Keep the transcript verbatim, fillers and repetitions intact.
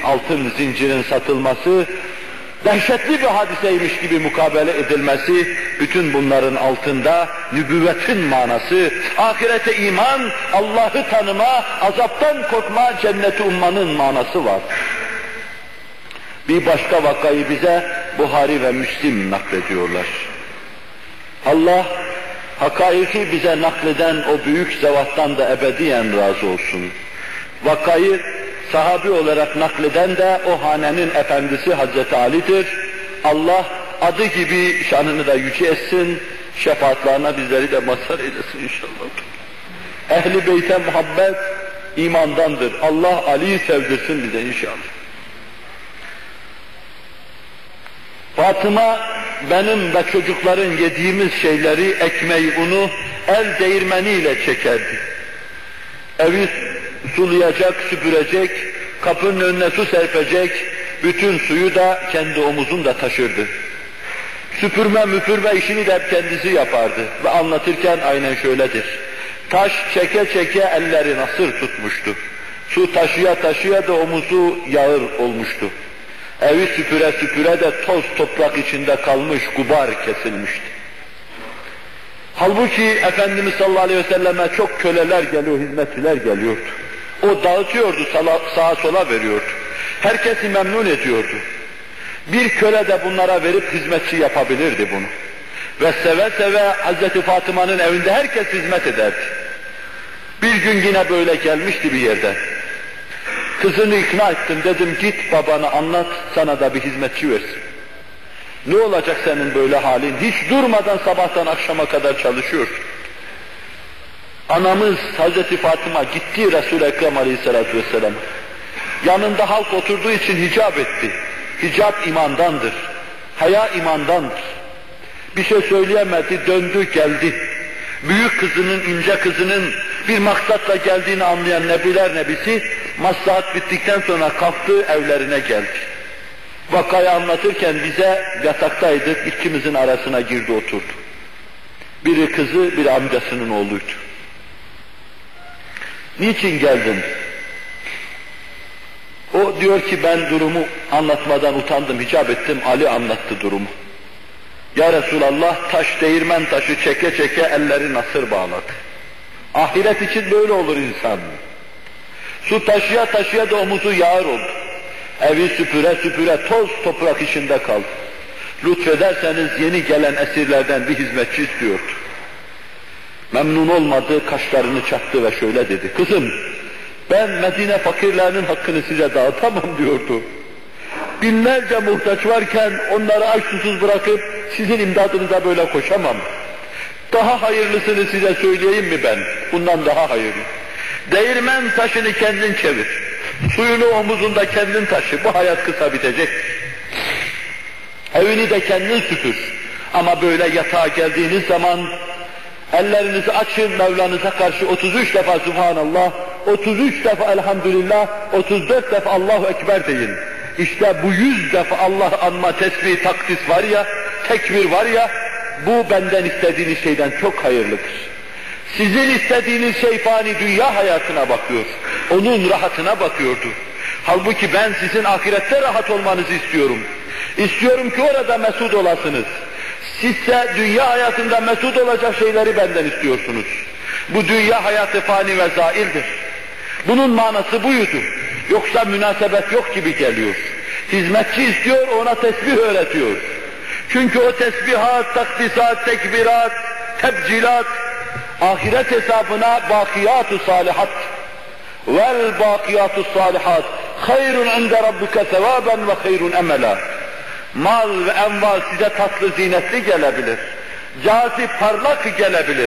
altın zincirin satılması, dehşetli bir hadiseymiş gibi mukabele edilmesi, bütün bunların altında nübüvvetin manası, ahirete iman, Allah'ı tanıma, azaptan korkma, cenneti ummanın manası var. Bir başka vakayı bize Buhari ve Müslim naklediyorlar. Allah, hakaiki bize nakleden o büyük zevattan da ebediyen razı olsun. Vakayı sahabi olarak nakleden de o hanenin efendisi Hazreti Ali'dir. Allah adı gibi şanını da yüce etsin, şefaatlerine bizleri de mazhar eylesin inşallah. Ehl-i Beyt'e muhabbet imandandır. Allah Ali'yi sevdirsin bize inşallah. Fatıma, benim ve çocukların yediğimiz şeyleri, ekmeği, unu el değirmeniyle çekerdi. Evi sulayacak, süpürecek, kapının önüne su serpecek, bütün suyu da kendi omuzunda taşırdı. Süpürme müpürme işini de hep kendisi yapardı ve anlatırken aynen şöyledir. Taş çeke çeke elleri nasır tutmuştu. Su taşıya taşıya da omuzu yağır olmuştu. Evi süpüre süpüre de toz toprak içinde kalmış, gubar kesilmişti. Halbuki Efendimiz sallallahu aleyhi ve selleme çok köleler geliyor, hizmetçiler geliyordu. O dağıtıyordu, sağa sola veriyordu. Herkesi memnun ediyordu. Bir köle de bunlara verip hizmetçi yapabilirdi bunu. Ve seve seve Hazreti Fatıma'nın evinde herkes hizmet ederdi. Bir gün yine böyle gelmişti bir yerde. Kızını ikna ettim, dedim git babana anlat, sana da bir hizmetçi versin. Ne olacak senin böyle halin? Hiç durmadan sabahtan akşama kadar çalışıyorsun. Anamız Hazreti Fatıma gitti Resul-i Ekrem Aleyhisselatü Vesselam. Yanında halk oturduğu için hicap etti. Hicap imandandır. Haya imandandır. Bir şey söyleyemedi, döndü geldi. Büyük kızının, ince kızının bir maksatla geldiğini anlayan Nebiler Nebisi, maslahat bittikten sonra kalktı, evlerine geldi. Vakayı anlatırken bize yataktaydık, ikimizin arasına girdi oturdu. Biri kızı, biri amcasının oğluydu. Niçin geldin? O diyor ki ben durumu anlatmadan utandım, hicap ettim, Ali anlattı durumu. Ya Resulallah, taş değirmen taşı çeke çeke elleri nasır bağladı. Ahiret için böyle olur insan. Su taşıya taşıya da omuzu yağır oldu. Evi süpüre süpüre toz toprak içinde kaldı. Lütfederseniz yeni gelen esirlerden bir hizmetçi istiyordu. Memnun olmadı, kaşlarını çattı ve şöyle dedi. Kızım, ben Medine fakirlerinin hakkını size dağıtamam diyordu. Binlerce muhtaç varken onları aç susuz bırakıp sizin imdadınıza böyle koşamam. Daha hayırlısını size söyleyeyim mi ben? Bundan daha hayırlı. Değirmen taşını kendin çevir. Suyunu omuzunda kendin taşı. Bu hayat kısa bitecek. Evini de kendin süpür. Ama böyle yatağa geldiğiniz zaman ellerinizi açın, Mevlanıza karşı otuz üç defa Subhanallah, otuz üç defa Elhamdülillah, otuz dört defa Allahu Ekber deyin. İşte bu yüz defa Allah anma, tesbih, takdis var ya, tekbir var ya, bu benden istediğiniz şeyden çok hayırlıdır. Sizin istediğiniz şey fani dünya hayatına bakıyor, onun rahatına bakıyordu. Halbuki ben sizin ahirette rahat olmanızı istiyorum. İstiyorum ki orada mesut olasınız. Sizse dünya hayatında mesut olacak şeyleri benden istiyorsunuz. Bu dünya hayatı fani ve zaildir. Bunun manası buydu. Yoksa münasebet yok gibi geliyor. Hizmetçi istiyor, ona tesbih öğretiyor. Çünkü o tesbihat, takdisat, tekbirat, tebcilat, ahiret hesabına bakiyat-ı salihat. Vel bakiyat-ı salihat hayrun inde rabbike sevaben ve hayrun emela. Mal ve enval size tatlı zinetli gelebilir. Cazip parlak gelebilir.